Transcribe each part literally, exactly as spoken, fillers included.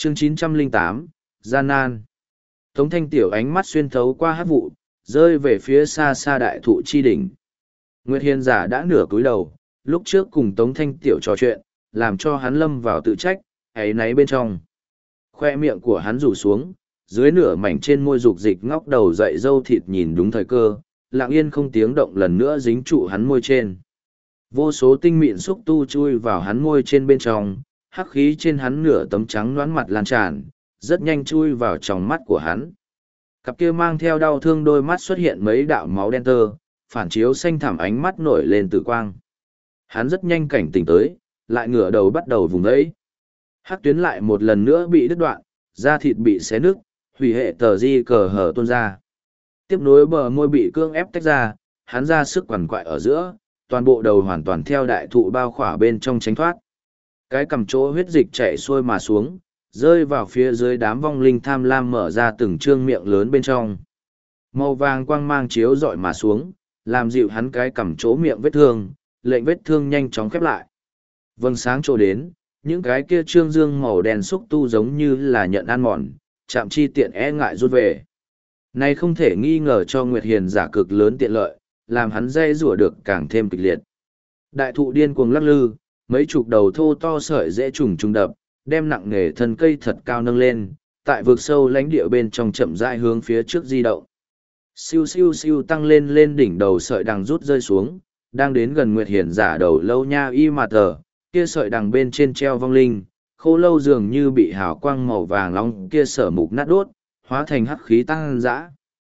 chương chín trăm lẻ tám, gian nan. Tống thanh tiểu ánh mắt xuyên thấu qua hát vụ, rơi về phía xa xa đại thụ chi đỉnh. Nguyệt Hiền giả đã nửa cúi đầu, lúc trước cùng Tống thanh tiểu trò chuyện, làm cho hắn lâm vào tự trách, ấy náy bên trong. Khoe miệng của hắn rủ xuống, dưới nửa mảnh trên môi dục dịch ngóc đầu dậy dâu thịt nhìn đúng thời cơ, lặng yên không tiếng động lần nữa dính trụ hắn môi trên. Vô số tinh mịn xúc tu chui vào hắn môi trên bên trong, hắc khí trên hắn nửa tấm trắng đoán mặt lan tràn, rất nhanh chui vào trong mắt của hắn. Cặp kia mang theo đau thương đôi mắt xuất hiện mấy đạo máu đen tơ, phản chiếu xanh thẳm ánh mắt nổi lên tử quang. Hắn rất nhanh cảnh tỉnh tới, lại ngửa đầu bắt đầu vùng ấy. Hắc tuyến lại một lần nữa bị đứt đoạn, da thịt bị xé nứt, hủy hệ tờ di cờ hở tuôn ra. Tiếp nối bờ môi bị cương ép tách ra, hắn ra sức quằn quại ở giữa, toàn bộ đầu hoàn toàn theo đại thụ bao khỏa bên trong tránh thoát. Cái cầm chỗ huyết dịch chảy xuôi mà xuống, rơi vào phía dưới đám vong linh tham lam mở ra từng trương miệng lớn bên trong. Màu vàng quang mang chiếu rọi mà xuống, làm dịu hắn cái cầm chỗ miệng vết thương, lệnh vết thương nhanh chóng khép lại. Vâng sáng trổ đến, những cái kia trương dương màu đen xúc tu giống như là nhận ăn mòn, chạm chi tiện e ngại rút về. Này không thể nghi ngờ cho Nguyệt Hiền giả cực lớn tiện lợi, làm hắn dây rủa được càng thêm kịch liệt. Đại thụ điên cuồng lắc lư, mấy chục đầu thô to sợi dễ trùng trùng đập, đem nặng nề thân cây thật cao nâng lên, tại vực sâu lãnh địa bên trong chậm rãi hướng phía trước di động. Siêu siêu siêu tăng lên lên đỉnh đầu sợi đằng rút rơi xuống, đang đến gần Nguyệt Hiền giả đầu lâu nha y mà tờ, kia sợi đằng bên trên treo vong linh, khô lâu dường như bị hào quang màu vàng nóng kia sở mục nát đốt, hóa thành hắc khí tăng dã.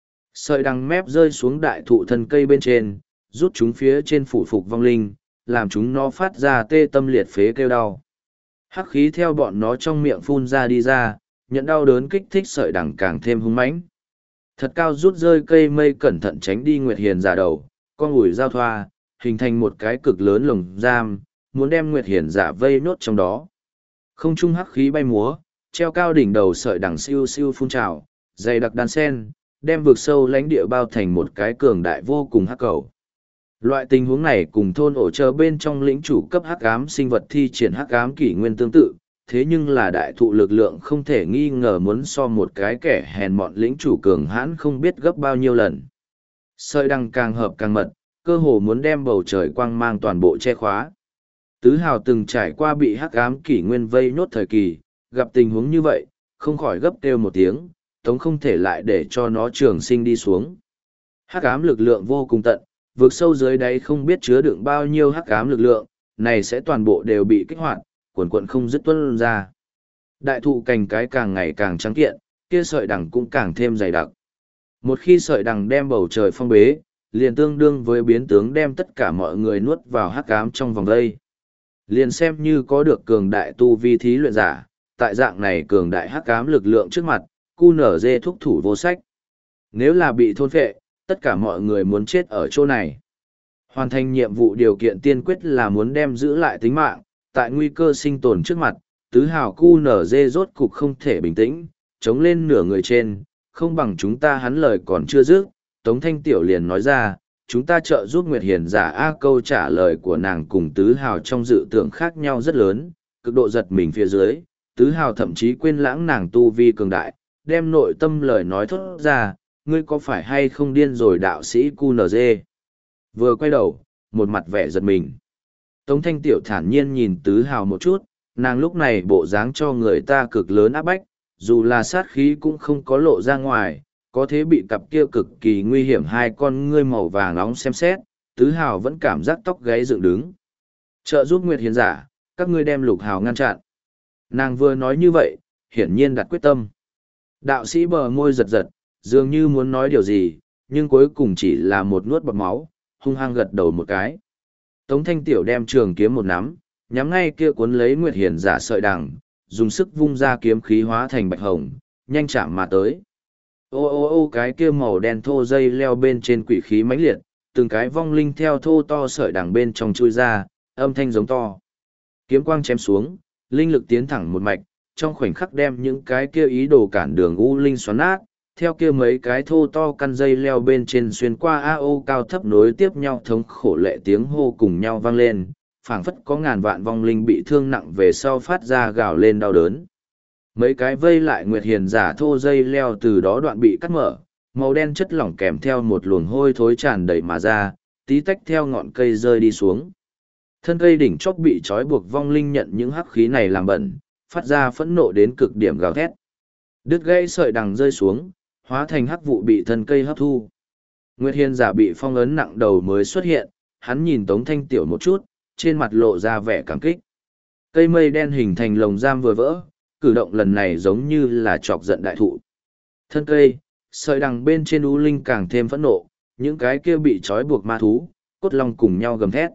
Sợi đằng mép rơi xuống đại thụ thân cây bên trên, rút chúng phía trên phủ phục vong linh, làm chúng nó phát ra tê tâm liệt phế kêu đau. Hắc khí theo bọn nó trong miệng phun ra đi ra, nhận đau đớn kích thích sợi đằng càng thêm hung mãnh. Thật cao rút rơi cây mây cẩn thận tránh đi Nguyệt Hiền giả đầu, con ủi giao thoa, hình thành một cái cực lớn lồng giam, muốn đem Nguyệt Hiền giả vây nốt trong đó. Không trung hắc khí bay múa, treo cao đỉnh đầu sợi đằng siêu siêu phun trào, dày đặc đan sen, đem vực sâu lãnh địa bao thành một cái cường đại vô cùng hắc cầu. Loại tình huống này cùng thôn ổ chờ bên trong lĩnh chủ cấp hắc ám sinh vật thi triển hắc ám kỷ nguyên tương tự, thế nhưng là đại thụ lực lượng không thể nghi ngờ muốn so một cái kẻ hèn mọn lĩnh chủ cường hãn không biết gấp bao nhiêu lần. Sợi đằng càng hợp càng mật, cơ hồ muốn đem bầu trời quang mang toàn bộ che khóa. Tứ Hào từng trải qua bị hắc ám kỷ nguyên vây nốt thời kỳ, gặp tình huống như vậy, không khỏi gấp kêu một tiếng, tống không thể lại để cho nó trường sinh đi xuống. Hắc ám lực lượng vô cùng tận, vượt sâu dưới đáy không biết chứa đựng bao nhiêu hắc ám lực lượng, này sẽ toàn bộ đều bị kích hoạt, cuồn cuộn không dứt tuôn ra. Đại thụ cành cái càng ngày càng trắng kiện, kia sợi đằng cũng càng thêm dày đặc. Một khi sợi đằng đem bầu trời phong bế, liền tương đương với biến tướng đem tất cả mọi người nuốt vào hắc ám trong vòng đây. Liền xem như có được cường đại tu vi thí luyện giả, tại dạng này cường đại hắc ám lực lượng trước mặt, cu nở dê thúc thủ vô sách. Nếu là bị thôn phệ, tất cả mọi người muốn chết ở chỗ này. Hoàn thành nhiệm vụ điều kiện tiên quyết là muốn đem giữ lại tính mạng, tại nguy cơ sinh tồn trước mặt, tứ hào cu nở dê rốt cục không thể bình tĩnh, chống lên nửa người trên, không bằng chúng ta hắn lời còn chưa dứt, Tống Thanh Tiểu liền nói ra, chúng ta trợ giúp Nguyệt Hiền giả A câu trả lời của nàng cùng tứ hào trong dự tưởng khác nhau rất lớn, cực độ giật mình phía dưới, tứ hào thậm chí quên lãng nàng tu vi cường đại, đem nội tâm lời nói thốt ra, ngươi có phải hay không điên rồi đạo sĩ cu nở dê. Vừa quay đầu, một mặt vẻ giật mình. Tống Thanh Tiểu thản nhiên nhìn tứ hào một chút, nàng lúc này bộ dáng cho người ta cực lớn áp bách, dù là sát khí cũng không có lộ ra ngoài, có thế bị cặp kia cực kỳ nguy hiểm hai con ngươi màu vàng nóng xem xét, tứ hào vẫn cảm giác tóc gáy dựng đứng. Trợ giúp Nguyệt Hiền giả, các ngươi đem lục hào ngăn chặn. Nàng vừa nói như vậy, hiển nhiên đặt quyết tâm. Đạo sĩ bờ môi giật giật, dường như muốn nói điều gì, nhưng cuối cùng chỉ là một nuốt bọt máu, hung hăng gật đầu một cái. Tống Thanh Tiểu đem trường kiếm một nắm, nhắm ngay kia cuốn lấy Nguyệt Hiền giả sợi đằng, dùng sức vung ra kiếm khí hóa thành bạch hồng, nhanh chạm mà tới. Ô ô ô cái kia màu đen thô dây leo bên trên quỷ khí mãnh liệt, từng cái vong linh theo thô to sợi đằng bên trong chui ra, âm thanh giống to. Kiếm quang chém xuống, linh lực tiến thẳng một mạch, trong khoảnh khắc đem những cái kia ý đồ cản đường u linh xoắn nát, theo kia mấy cái thô to căn dây leo bên trên xuyên qua a ô cao thấp nối tiếp nhau thống khổ lệ tiếng hô cùng nhau vang lên, phảng phất có ngàn vạn vong linh bị thương nặng về sau phát ra gào lên đau đớn. Mấy cái vây lại Nguyệt Hiền giả thô dây leo từ đó đoạn bị cắt mở, màu đen chất lỏng kèm theo một luồng hôi thối tràn đầy mà ra, tí tách theo ngọn cây rơi đi xuống. Thân cây đỉnh chóp bị trói buộc vong linh nhận những hắc khí này làm bẩn, phát ra phẫn nộ đến cực điểm gào thét. Đứt gãy sợi đằng rơi xuống, hóa thành hắc vụ bị thân cây hấp thu. Nguyệt Hiền giả bị phong ấn nặng đầu mới xuất hiện, hắn nhìn Tống Thanh Tiểu một chút, trên mặt lộ ra vẻ cảm kích. Cây mây đen hình thành lồng giam vừa vỡ, cử động lần này giống như là chọc giận đại thụ. Thân cây, sợi đằng bên trên U Linh càng thêm phẫn nộ, những cái kia bị trói buộc ma thú, cốt long cùng nhau gầm thét.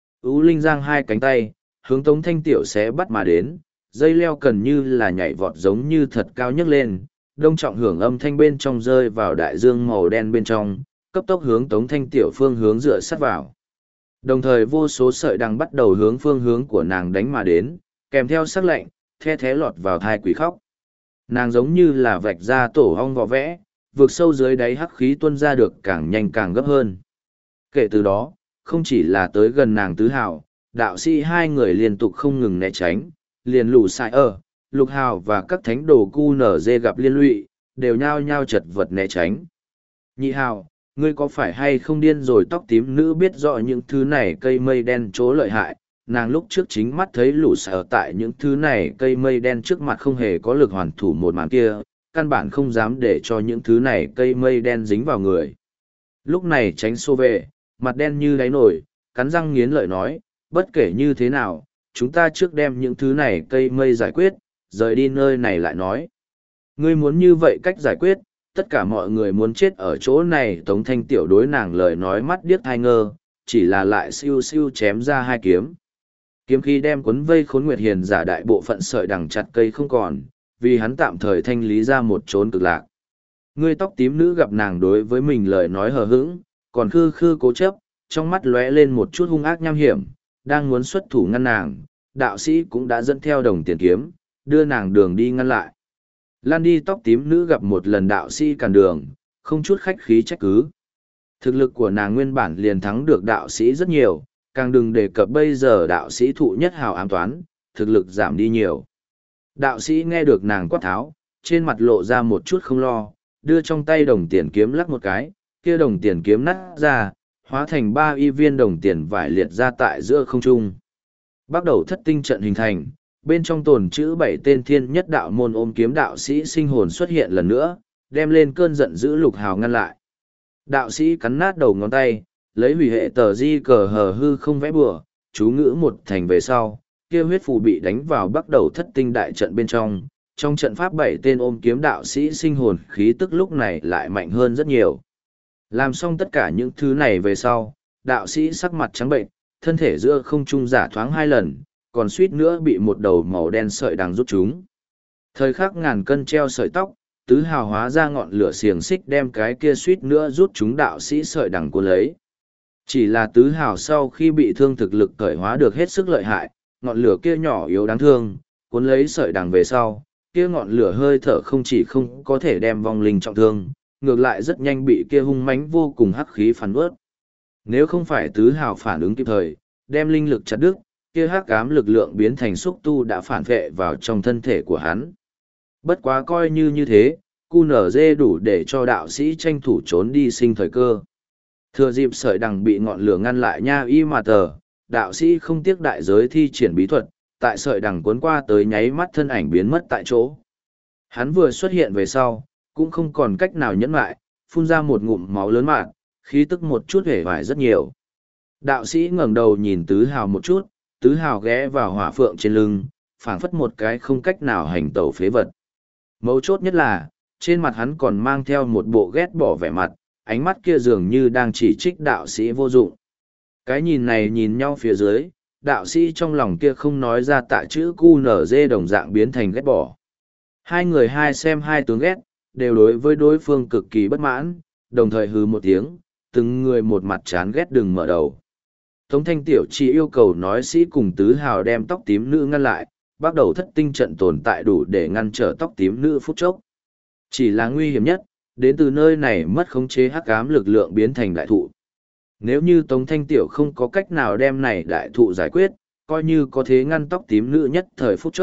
U Linh giang hai cánh tay, hướng Tống Thanh Tiểu xé bắt mà đến, dây leo cần như là nhảy vọt giống như thật cao nhấc lên, đông trọng hưởng âm thanh bên trong rơi vào đại dương màu đen bên trong, cấp tốc hướng Tống Thanh Tiểu phương hướng dựa sát vào. Đồng thời vô số sợi đằng bắt đầu hướng phương hướng của nàng đánh mà đến, kèm theo sắc lệnh, the thé lọt vào thai quỷ khóc. Nàng giống như là vạch ra tổ hong vỏ vẽ, vượt sâu dưới đáy hắc khí tuôn ra được càng nhanh càng gấp hơn. Kể từ đó, không chỉ là tới gần nàng tứ hào, đạo sĩ hai người liên tục không ngừng né tránh, liền lù sai ở, lục hào và các thánh đồ cu nở dê gặp liên lụy, đều nhao nhao chật vật né tránh. Nhị hào, ngươi có phải hay không điên rồi? Tóc tím nữ biết rõ những thứ này cây mây đen chỗ lợi hại, nàng lúc trước chính mắt thấy lũ sợ tại những thứ này cây mây đen trước mặt không hề có lực hoàn thủ một màn kia, căn bản không dám để cho những thứ này cây mây đen dính vào người. Lúc này tránh xô về, mặt đen như đáy nổi, cắn răng nghiến lợi nói, bất kể như thế nào, chúng ta trước đem những thứ này cây mây giải quyết, rời đi nơi này lại nói. Ngươi muốn như vậy cách giải quyết, tất cả mọi người muốn chết ở chỗ này. Tống Thanh Tiểu đối nàng lời nói mắt điếc thai ngơ, chỉ là lại siêu siêu chém ra hai kiếm. Kiếm khí đem cuốn vây Khốn Nguyệt Hiền giả đại bộ phận sợi đằng chặt cây không còn, vì hắn tạm thời thanh lý ra một chốn cực lạc. Ngươi tóc tím nữ gặp nàng đối với mình lời nói hờ hững, còn khư khư cố chấp, trong mắt lóe lên một chút hung ác nham hiểm, đang muốn xuất thủ ngăn nàng, đạo sĩ cũng đã dẫn theo đồng tiền kiếm, đưa nàng đường đi ngăn lại. Lan đi tóc tím nữ gặp một lần đạo sĩ cản đường, không chút khách khí trách cứ. Thực lực của nàng nguyên bản liền thắng được đạo sĩ rất nhiều, càng đừng đề cập bây giờ đạo sĩ thụ nhất hào ám toán, thực lực giảm đi nhiều. Đạo sĩ nghe được nàng quát tháo, trên mặt lộ ra một chút không lo, đưa trong tay đồng tiền kiếm lắc một cái, kia đồng tiền kiếm nát ra, hóa thành ba y viên đồng tiền vải liệt ra tại giữa không trung. Bắt đầu thất tinh trận hình thành, bên trong tồn chữ bảy tên thiên nhất đạo môn ôm kiếm đạo sĩ sinh hồn xuất hiện lần nữa, đem lên cơn giận dữ lục hào ngăn lại. Đạo sĩ cắn nát đầu ngón tay, lấy hủy hệ tờ di cờ hờ hư không vẽ bừa, chú ngữ một thành về sau, kia huyết phù bị đánh vào bắt đầu thất tinh đại trận bên trong. Trong trận pháp bảy tên ôm kiếm đạo sĩ sinh hồn khí tức lúc này lại mạnh hơn rất nhiều. Làm xong tất cả những thứ này về sau, đạo sĩ sắc mặt trắng bệnh, thân thể giữa không trung giả thoáng hai lần, còn suýt nữa bị một đầu màu đen sợi đằng rút chúng. Thời khắc ngàn cân treo sợi tóc, tứ hào hóa ra ngọn lửa xiềng xích đem cái kia suýt nữa rút chúng đạo sĩ sợi đằng cuốn lấy. Chỉ là tứ hào sau khi bị thương thực lực cởi hóa được hết sức lợi hại, ngọn lửa kia nhỏ yếu đáng thương, cuốn lấy sợi đằng về sau, kia ngọn lửa hơi thở không chỉ không có thể đem vong linh trọng thương, ngược lại rất nhanh bị kia hung mãnh vô cùng hắc khí phản ướt. Nếu không phải tứ hào phản ứng kịp thời, đem linh lực chặt đứt, kia hắc ám lực lượng biến thành xúc tu đã phản vệ vào trong thân thể của hắn. Bất quá coi như như thế, cu nở dê đủ để cho đạo sĩ tranh thủ trốn đi sinh thời cơ. Thừa dịp sợi đằng bị ngọn lửa ngăn lại nha y mà tờ, đạo sĩ không tiếc đại giới thi triển bí thuật, tại sợi đằng cuốn qua tới nháy mắt thân ảnh biến mất tại chỗ. Hắn vừa xuất hiện về sau, cũng không còn cách nào nhẫn lại, phun ra một ngụm máu lớn mạn, khí tức một chút hể vải rất nhiều. Đạo sĩ ngẩng đầu nhìn tứ hào một chút, tứ hào ghé vào hỏa phượng trên lưng, phảng phất một cái không cách nào hành tẩu phế vật. Mấu chốt nhất là, trên mặt hắn còn mang theo một bộ ghét bỏ vẻ mặt, ánh mắt kia dường như đang chỉ trích đạo sĩ vô dụng. Cái nhìn này nhìn nhau phía dưới, đạo sĩ trong lòng kia không nói ra tạ chữ cu nở dê đồng dạng biến thành ghét bỏ. Hai người hai xem hai tướng ghét, đều đối với đối phương cực kỳ bất mãn, đồng thời hừ một tiếng, từng người một mặt chán ghét đừng mở đầu. Tống Thanh Tiểu chỉ yêu cầu nói sĩ cùng tứ hào đem tóc tím nữ ngăn lại, bắt đầu thất tinh trận tồn tại đủ để ngăn trở tóc tím nữ phút chốc. Chỉ là nguy hiểm nhất, đến từ nơi này mất khống chế hắc ám lực lượng biến thành đại thụ. Nếu như Tống Thanh Tiểu không có cách nào đem này đại thụ giải quyết, coi như có thế ngăn tóc tím nữ nhất thời phút chốc,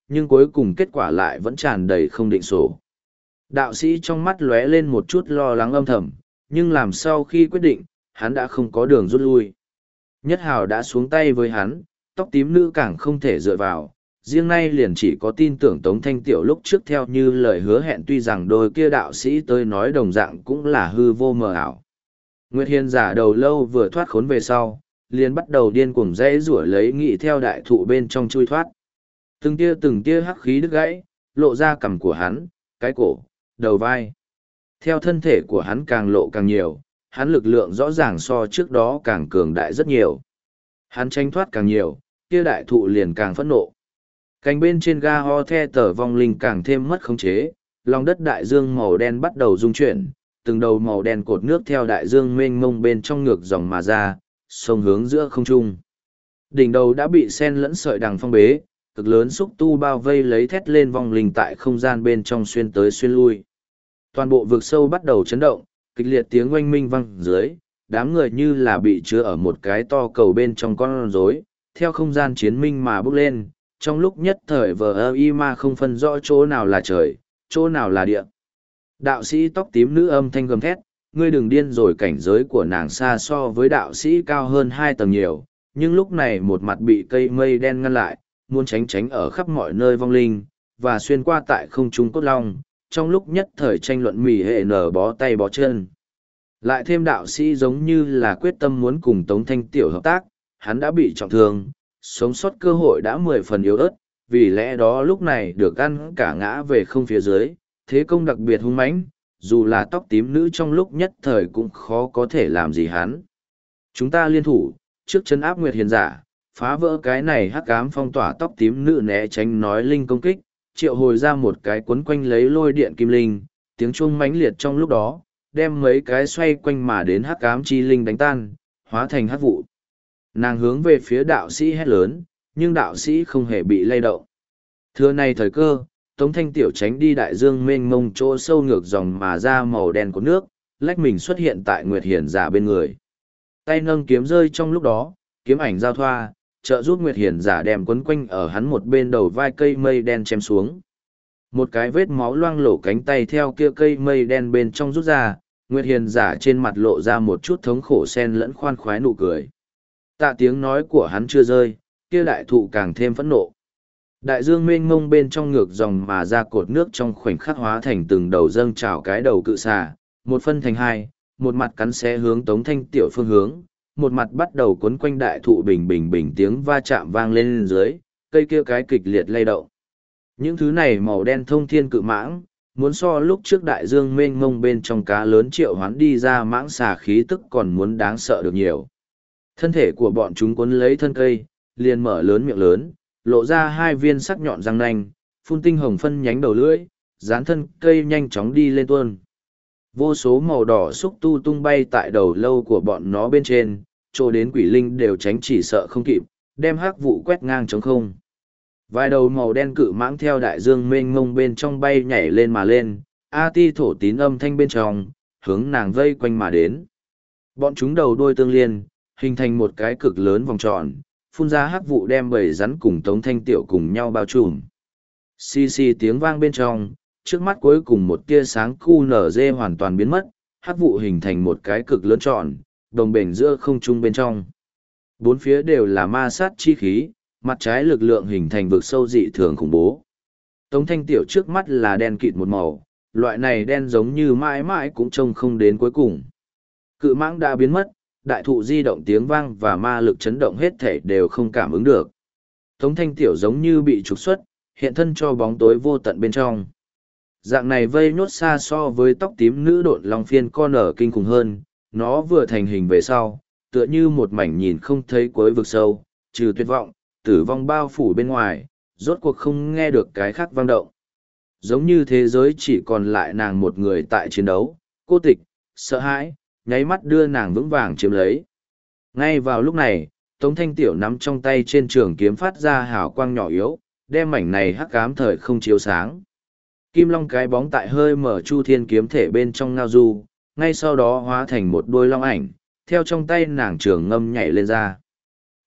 nhưng cuối cùng kết quả lại vẫn tràn đầy không định sổ. Đạo sĩ trong mắt lóe lên một chút lo lắng âm thầm, nhưng làm sau khi quyết định, hắn đã không có đường rút lui. Nhất Hào đã xuống tay với hắn, tóc tím nữ càng không thể dựa vào, riêng nay liền chỉ có tin tưởng Tống Thanh Tiểu lúc trước theo như lời hứa hẹn, tuy rằng đôi kia đạo sĩ tới nói đồng dạng cũng là hư vô mờ ảo. Nguyệt Hiền giả đầu lâu vừa thoát khốn về sau, liền bắt đầu điên cuồng rẽ rủa lấy nghị theo đại thụ bên trong chui thoát. Từng tia từng tia hắc khí đứt gãy, lộ ra cằm của hắn, cái cổ, đầu vai. Theo thân thể của hắn càng lộ càng nhiều, hắn lực lượng rõ ràng so trước đó càng cường đại rất nhiều. Hắn tranh thoát càng nhiều, kia đại thụ liền càng phẫn nộ. Cánh bên trên ga ho the tờ vong linh càng thêm mất khống chế, lòng đất đại dương màu đen bắt đầu rung chuyển, từng đầu màu đen cột nước theo đại dương mênh mông bên trong ngược dòng mà ra, sông hướng giữa không trung. Đỉnh đầu đã bị sen lẫn sợi đằng phong bế, cực lớn xúc tu bao vây lấy thét lên vong linh tại không gian bên trong xuyên tới xuyên lui. Toàn bộ vực sâu bắt đầu chấn động, kịch liệt tiếng oanh minh vang dưới, đám người như là bị chứa ở một cái to cầu bên trong con rối, theo không gian chiến minh mà bước lên, trong lúc nhất thời vờ ơ y ma không phân rõ chỗ nào là trời, chỗ nào là địa. Đạo sĩ tóc tím nữ âm thanh gầm thét, ngươi đừng điên rồi, cảnh giới của nàng xa so với đạo sĩ cao hơn hai tầng nhiều, nhưng lúc này một mặt bị cây mây đen ngăn lại, muốn tránh tránh ở khắp mọi nơi vong linh, và xuyên qua tại không trung cốt long, trong lúc nhất thời tranh luận mỉ hệ nở bó tay bó chân. Lại thêm đạo sĩ giống như là quyết tâm muốn cùng Tống Thanh Tiểu hợp tác, hắn đã bị trọng thương, sống sót cơ hội đã mười phần yếu ớt, vì lẽ đó lúc này được ăn cả ngã về không phía dưới, thế công đặc biệt hung mãnh, dù là tóc tím nữ trong lúc nhất thời cũng khó có thể làm gì hắn. Chúng ta liên thủ, trước chân áp Nguyệt Hiền giả, phá vỡ cái này hắc ám phong tỏa. Tóc tím nữ né tránh nói linh công kích, triệu hồi ra một cái quấn quanh lấy lôi điện kim linh, tiếng chuông mãnh liệt trong lúc đó, đem mấy cái xoay quanh mà đến hắc ám chi linh đánh tan, hóa thành hắc vụ. Nàng hướng về phía đạo sĩ hét lớn, nhưng đạo sĩ không hề bị lay động. Thưa này thời cơ, Tống Thanh Tiểu tránh đi đại dương mênh mông chỗ sâu ngược dòng mà ra màu đen của nước, lách mình xuất hiện tại Nguyệt Hiền giả bên người. Tay nâng kiếm rơi trong lúc đó, kiếm ảnh giao thoa, trợ giúp Nguyệt Hiền giả đem quấn quanh ở hắn một bên đầu vai cây mây đen chém xuống. Một cái vết máu loang lổ cánh tay theo kia cây mây đen bên trong rút ra, Nguyệt Hiền giả trên mặt lộ ra một chút thống khổ sen lẫn khoan khoái nụ cười. Tạ tiếng nói của hắn chưa rơi, kia đại thụ càng thêm phẫn nộ. Đại dương mênh mông bên trong ngược dòng mà ra cột nước trong khoảnh khắc hóa thành từng đầu dâng trào cái đầu cự xà, một phân thành hai, một mặt cắn xé hướng Tống Thanh Tiểu phương hướng, một mặt bắt đầu cuốn quanh đại thụ, bình bình bình tiếng va chạm vang lên dưới, cây kia cái kịch liệt lay động. Những thứ này màu đen thông thiên cự mãng, muốn so lúc trước đại dương mênh mông bên trong cá lớn triệu hoán đi ra mãng xà khí tức còn muốn đáng sợ được nhiều. Thân thể của bọn chúng cuốn lấy thân cây, liền mở lớn miệng lớn, lộ ra hai viên sắc nhọn răng nanh, phun tinh hồng phân nhánh đầu lưỡi, dán thân cây nhanh chóng đi lên tuôn. Vô số màu đỏ xúc tu tung bay tại đầu lâu của bọn nó bên trên, trô đến quỷ linh đều tránh chỉ sợ không kịp, đem hắc vụ quét ngang trống không. Vài đầu màu đen cự mãng theo đại dương mênh mông bên trong bay nhảy lên mà lên, A Ti thổ tín âm thanh bên trong, hướng nàng vây quanh mà đến. Bọn chúng đầu đuôi tương liên, hình thành một cái cực lớn vòng tròn, phun ra hắc vụ đem bầy rắn cùng Tống Thanh Tiểu cùng nhau bao trùm. Xì xì tiếng vang bên trong, trước mắt cuối cùng một tia sáng cu nở dê hoàn toàn biến mất, hắc vụ hình thành một cái cực lớn tròn, đồng bền giữa không trung bên trong. Bốn phía đều là ma sát chi khí, mặt trái lực lượng hình thành vực sâu dị thường khủng bố. Tống Thanh Tiểu trước mắt là đen kịt một màu, loại này đen giống như mãi mãi cũng trông không đến cuối cùng. Cự mãng đã biến mất, đại thụ di động tiếng vang và ma lực chấn động hết thể đều không cảm ứng được. Tống Thanh Tiểu giống như bị trục xuất, hiện thân cho bóng tối vô tận bên trong. Dạng này vây nhốt xa so với tóc tím nữ độn long phiên con ở kinh khủng hơn, nó vừa thành hình về sau, tựa như một mảnh nhìn không thấy cuối vực sâu, trừ tuyệt vọng, tử vong bao phủ bên ngoài, rốt cuộc không nghe được cái khác vang động. Giống như thế giới chỉ còn lại nàng một người tại chiến đấu, cô tịch, sợ hãi, nháy mắt đưa nàng vững vàng chiếm lấy. Ngay vào lúc này, Tống Thanh Tiểu nắm trong tay trên trường kiếm phát ra hào quang nhỏ yếu, đem mảnh này hắc ám thời không chiếu sáng. Kim long cái bóng tại hơi mở chu thiên kiếm thể bên trong ngao du, ngay sau đó hóa thành một đôi long ảnh, theo trong tay nàng trường ngâm nhảy lên ra.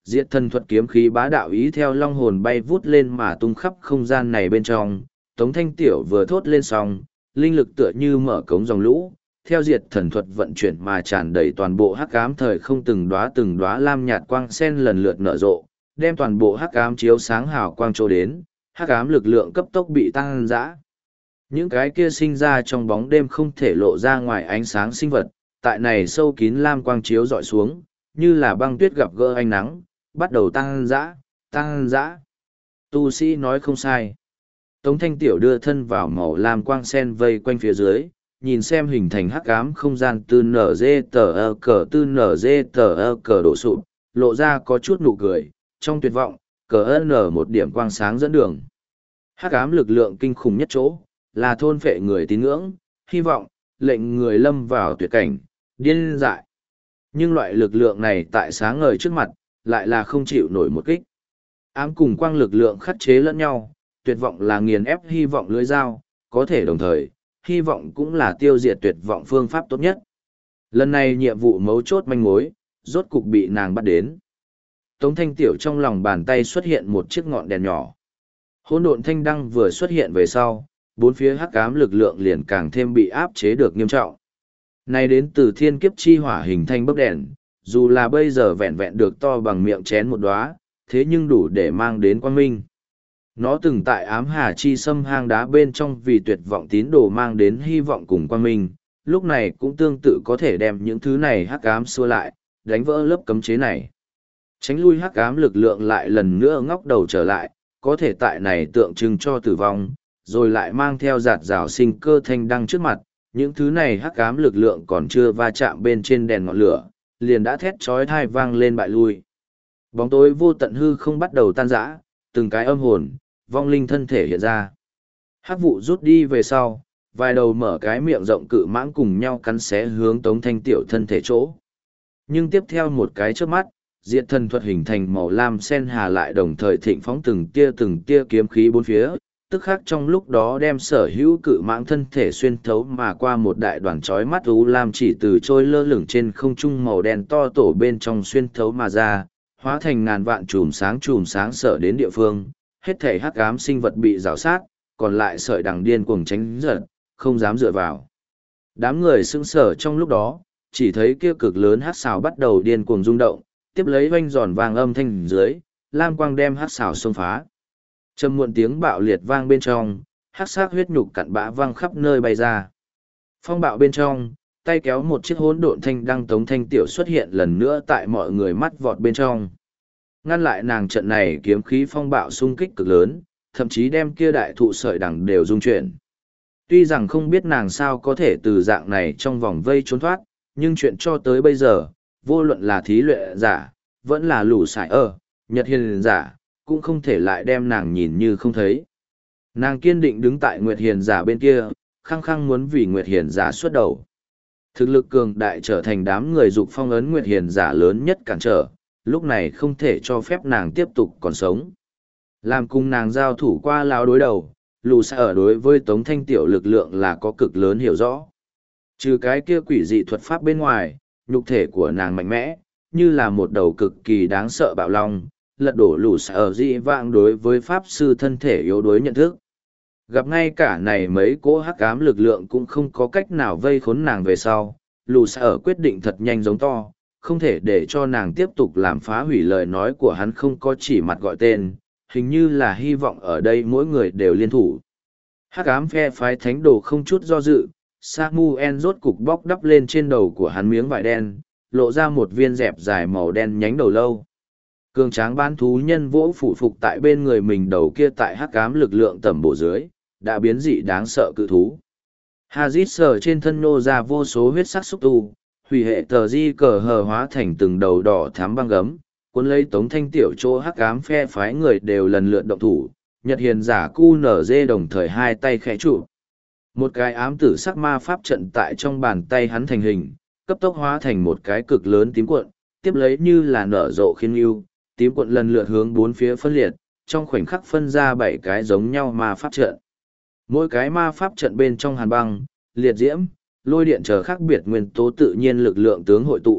Diệt thần thuật kiếm khí bá đạo ý theo long hồn bay vút lên mà tung khắp không gian này bên trong, Tống Thanh Tiểu vừa thốt lên xong, linh lực tựa như mở cống dòng lũ, theo diệt thần thuật vận chuyển mà tràn đầy toàn bộ hắc ám thời không từng đóa từng đóa lam nhạt quang sen lần lượt nở rộ, đem toàn bộ hắc ám chiếu sáng hào quang trô đến, hắc ám lực lượng cấp tốc bị tăng dã. Những cái kia sinh ra trong bóng đêm không thể lộ ra ngoài ánh sáng sinh vật, tại này sâu kín lam quang chiếu dọi xuống, như là băng tuyết gặp gỡ ánh nắng, bắt đầu tăng dã, tăng dã. Tu sĩ nói không sai. Tống Thanh Tiểu đưa thân vào màu lam quang sen vây quanh phía dưới, nhìn xem hình thành hắc ám không gian tư nở dê tờ ơ cờ tư nở dê tờ ơ cờ đổ sụp, lộ ra có chút nụ cười, trong tuyệt vọng, cờ ơ nở một điểm quang sáng dẫn đường. Hắc ám lực lượng kinh khủng nhất chỗ, là thôn phệ người tín ngưỡng, hy vọng, lệnh người lâm vào tuyệt cảnh, điên dại. Nhưng loại lực lượng này tại sáng ngời trước mặt, lại là không chịu nổi một kích. Ám cùng quang lực lượng khắc chế lẫn nhau, tuyệt vọng là nghiền ép hy vọng lưỡi dao, có thể đồng thời, hy vọng cũng là tiêu diệt tuyệt vọng phương pháp tốt nhất. Lần này nhiệm vụ mấu chốt manh mối, rốt cục bị nàng bắt đến. Tống Thanh Tiểu trong lòng bàn tay xuất hiện một chiếc ngọn đèn nhỏ. Hỗn độn thanh đăng vừa xuất hiện về sau, bốn phía hắc ám lực lượng liền càng thêm bị áp chế được nghiêm trọng. Này đến từ thiên kiếp chi hỏa hình thành bấc đèn, dù là bây giờ vẹn vẹn được to bằng miệng chén một đóa, thế nhưng đủ để mang đến quang minh. Nó từng tại ám hà chi xâm hang đá bên trong vì tuyệt vọng tín đồ mang đến hy vọng cùng quang minh, lúc này cũng tương tự có thể đem những thứ này hắc ám xua lại, đánh vỡ lớp cấm chế này. Tránh lui hắc ám lực lượng lại lần nữa ngóc đầu trở lại, có thể tại này tượng trưng cho tử vong, rồi lại mang theo giạt rào sinh cơ thanh đăng trước mặt, những thứ này hắc ám lực lượng còn chưa va chạm bên trên đèn ngọn lửa, liền đã thét chói tai vang lên bại lui. Bóng tối vô tận hư không bắt đầu tan rã, từng cái âm hồn, vong linh thân thể hiện ra. Hắc vụ rút đi về sau, vài đầu mở cái miệng rộng cự mãng cùng nhau cắn xé hướng Tống Thanh Tiểu thân thể chỗ. Nhưng tiếp theo một cái trước mắt, diệt thần thuật hình thành màu lam sen hà lại đồng thời thịnh phóng từng tia từng tia kiếm khí bốn phía, tức khắc trong lúc đó đem sở hữu cự mãng thân thể xuyên thấu mà qua một đại đoàn chói mắt u lam chỉ từ trôi lơ lửng trên không trung màu đen to tổ bên trong xuyên thấu mà ra, hóa thành ngàn vạn chùm sáng chùm sáng sở đến địa phương, hết thể hắc ám sinh vật bị rào sát, còn lại sợi đằng điên cuồng tránh giật, không dám dựa vào. Đám người sững sờ trong lúc đó, chỉ thấy kia cực lớn hắc xào bắt đầu điên cuồng rung động, tiếp lấy oanh giòn vang âm thanh dưới, lam quang đem hắc xào xông phá. Trầm muộn tiếng bạo liệt vang bên trong, hắc sắc huyết nhục cặn bã vang khắp nơi bay ra. Phong bạo bên trong, tay kéo một chiếc hỗn độn thanh đăng Tống Thanh Tiểu xuất hiện lần nữa tại mọi người mắt vọt bên trong. Ngăn lại nàng trận này kiếm khí phong bạo xung kích cực lớn, thậm chí đem kia đại thụ sợi đằng đều rung chuyển. Tuy rằng không biết nàng sao có thể từ dạng này trong vòng vây trốn thoát, nhưng chuyện cho tới bây giờ, vô luận là thí luyện giả, vẫn là lũ sải ở, nhật hiền giả, cũng không thể lại đem nàng nhìn như không thấy. Nàng kiên định đứng tại Nguyệt Hiền giả bên kia, khăng khăng muốn vì Nguyệt Hiền giả xuất đầu. Thực lực cường đại trở thành đám người dục phong ấn Nguyệt Hiền giả lớn nhất cản trở, lúc này không thể cho phép nàng tiếp tục còn sống. Làm cùng nàng giao thủ qua lão đối đầu, lù xa ở đối với Tống Thanh Tiểu lực lượng là có cực lớn hiểu rõ. Trừ cái kia quỷ dị thuật pháp bên ngoài, nhục thể của nàng mạnh mẽ, như là một đầu cực kỳ đáng sợ bạo long, lật đổ lù xa ở dị vãng đối với pháp sư thân thể yếu đuối nhận thức. Gặp ngay cả này mấy cỗ hắc ám lực lượng cũng không có cách nào vây khốn nàng về sau, lù xa ở quyết định thật nhanh giống to, không thể để cho nàng tiếp tục làm phá hủy lời nói của hắn không có chỉ mặt gọi tên, hình như là hy vọng ở đây mỗi người đều liên thủ. Hắc ám phe phái thánh đồ không chút do dự, Samuel rốt cục bóc đắp lên trên đầu của hắn miếng vải đen, lộ ra một viên dẹp dài màu đen nhánh đầu lâu. Cường tráng bán thú nhân vỗ phủ phục tại bên người mình đầu kia tại hắc ám lực lượng tầm bổ dưới, đã biến dị đáng sợ cự thú. Hazit sờ trên thân nô ra vô số huyết sắc xúc tu, hủy hệ tờ di cờ hờ hóa thành từng đầu đỏ thám băng gấm, cuốn lấy Tống Thanh Tiểu chỗ hắc ám phe phái người đều lần lượt động thủ, Nhật Hiền giả cu nở dê đồng thời hai tay khẽ trụ. Một cái ám tử sắc ma pháp trận tại trong bàn tay hắn thành hình, cấp tốc hóa thành một cái cực lớn tím cuộn, tiếp lấy như là nở rộ khiên yêu, tím cuộn lần lượt hướng bốn phía phân liệt, trong khoảnh khắc phân ra bảy cái giống nhau ma pháp trận. Mỗi cái ma pháp trận bên trong hàn băng, liệt diễm, lôi điện chờ khác biệt nguyên tố tự nhiên lực lượng tướng hội tụ,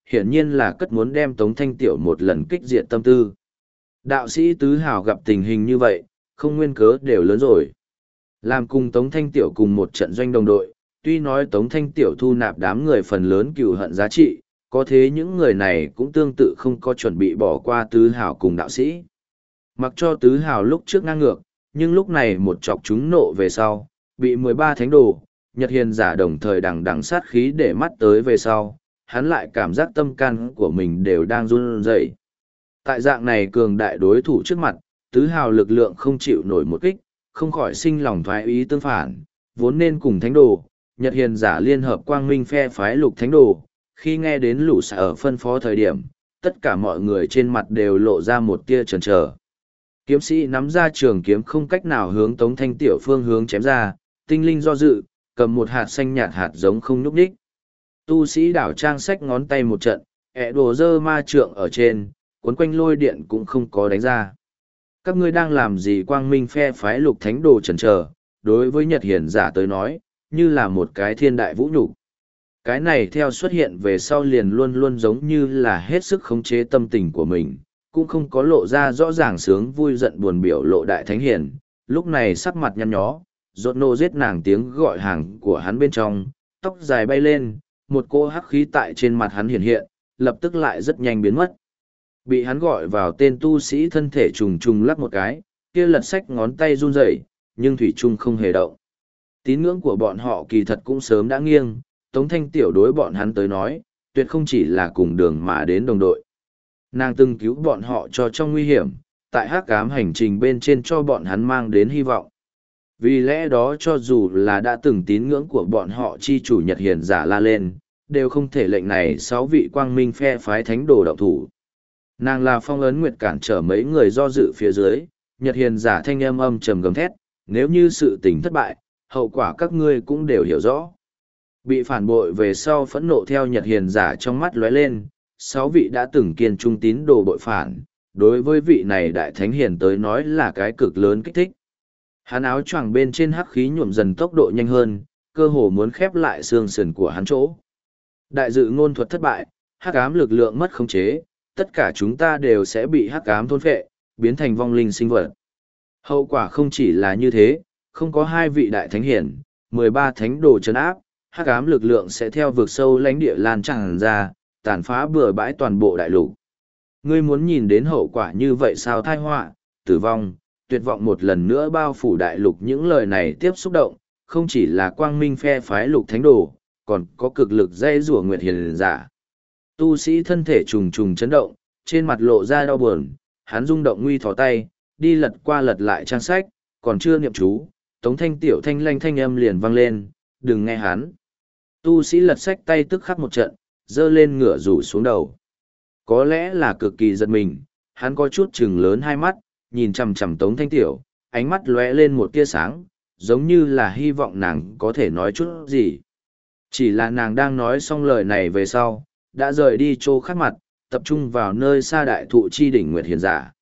hiển nhiên là cất muốn đem Tống Thanh Tiểu một lần kích diệt tâm tư. Đạo sĩ Tứ Hào gặp tình hình như vậy, không nguyên cớ đều lớn rồi. Làm cùng Tống Thanh Tiểu cùng một trận doanh đồng đội, tuy nói Tống Thanh Tiểu thu nạp đám người phần lớn cừu hận giá trị, có thế những người này cũng tương tự không có chuẩn bị bỏ qua Tứ Hào cùng đạo sĩ. Mặc cho Tứ Hào lúc trước ngang ngược, nhưng lúc này một chọc chúng nộ về sau, bị mười ba thánh đồ, Nhật Hiền giả đồng thời đằng đằng sát khí để mắt tới về sau, hắn lại cảm giác tâm can của mình đều đang run rẩy. Tại dạng này cường đại đối thủ trước mặt, Tứ Hào lực lượng không chịu nổi một kích, không khỏi sinh lòng thoái ý tương phản, vốn nên cùng thánh đồ, Nhật Hiền giả liên hợp quang minh phe phái lục thánh đồ, khi nghe đến lũ xả ở phân phó thời điểm, tất cả mọi người trên mặt đều lộ ra một tia chần chờ. Kiếm sĩ nắm ra trường kiếm không cách nào hướng Tống Thanh Tiểu phương hướng chém ra, tinh linh do dự, cầm một hạt xanh nhạt hạt giống không nhúc nhích. Tu sĩ đảo trang sách ngón tay một trận, ẹ đồ dơ ma trượng ở trên, cuốn quanh lôi điện cũng không có đánh ra. Các ngươi đang làm gì? Quang minh phe phái lục thánh đồ chần chờ, đối với Nhật Hiền giả tới nói, như là một cái thiên đại vũ nhục. Cái này theo xuất hiện về sau liền luôn luôn giống như là hết sức khống chế tâm tình của mình, cũng không có lộ ra rõ ràng sướng vui giận buồn biểu lộ đại thánh hiền, lúc này sắc mặt nhăn nhó, rốt nô giết nàng tiếng gọi hàng của hắn bên trong, tóc dài bay lên, một cô hắc khí tại trên mặt hắn hiện hiện, lập tức lại rất nhanh biến mất. Bị hắn gọi vào tên tu sĩ thân thể trùng trùng lắc một cái, kia lật sách ngón tay run rẩy, nhưng thủy trung không hề động. Tín ngưỡng của bọn họ kỳ thật cũng sớm đã nghiêng, Tống Thanh Tiểu đối bọn hắn tới nói, tuyệt không chỉ là cùng đường mà đến đồng đội. Nàng từng cứu bọn họ cho trong nguy hiểm, tại hắc ám hành trình bên trên cho bọn hắn mang đến hy vọng. Vì lẽ đó cho dù là đã từng tín ngưỡng của bọn họ chi chủ Nhật Hiền giả la lên, đều không thể lệnh này sáu vị quang minh phe phái thánh đồ động thủ. Nàng là phong ấn nguyệt cản trở mấy người do dự phía dưới, Nhật Hiền giả thanh âm âm trầm gầm thét, nếu như sự tình thất bại, hậu quả các ngươi cũng đều hiểu rõ. Bị phản bội về sau phẫn nộ theo Nhật Hiền giả trong mắt lóe lên, sáu vị đã từng kiên trung tín đồ bội phản, đối với vị này đại thánh hiền tới nói là cái cực lớn kích thích. Hắn áo choàng bên trên hắc khí nhuộm dần tốc độ nhanh hơn, cơ hồ muốn khép lại xương sườn của hắn chỗ. Đại dự ngôn thuật thất bại, hắc ám lực lượng mất khống chế, tất cả chúng ta đều sẽ bị hắc ám thôn phệ, biến thành vong linh sinh vật. Hậu quả không chỉ là như thế, không có hai vị đại thánh hiển, mười ba thánh đồ trấn áp, hắc ám lực lượng sẽ theo vực sâu lãnh địa lan tràn ra, tàn phá bừa bãi toàn bộ đại lục. Ngươi muốn nhìn đến hậu quả như vậy sao? Tai họa, tử vong, tuyệt vọng một lần nữa bao phủ đại lục. Những lời này tiếp xúc động, không chỉ là quang minh phe phái lục thánh đồ, còn có cực lực dây rủa Nguyệt Hiền giả. Tu sĩ thân thể trùng trùng chấn động, trên mặt lộ ra đau buồn, hắn rung động nguy thò tay, đi lật qua lật lại trang sách, còn chưa niệm chú, Tống Thanh Tiểu thanh lanh thanh âm liền vang lên, đừng nghe hắn. Tu sĩ lật sách tay tức khắc một trận, dơ lên ngửa rủ xuống đầu. Có lẽ là cực kỳ giật mình, hắn có chút trừng lớn hai mắt, nhìn chằm chằm Tống Thanh Tiểu, ánh mắt lóe lên một tia sáng, giống như là hy vọng nàng có thể nói chút gì. Chỉ là nàng đang nói xong lời này về sau, đã rời đi chỗ khác mặt, tập trung vào nơi xa đại thụ chi đỉnh Nguyệt Hiền giả.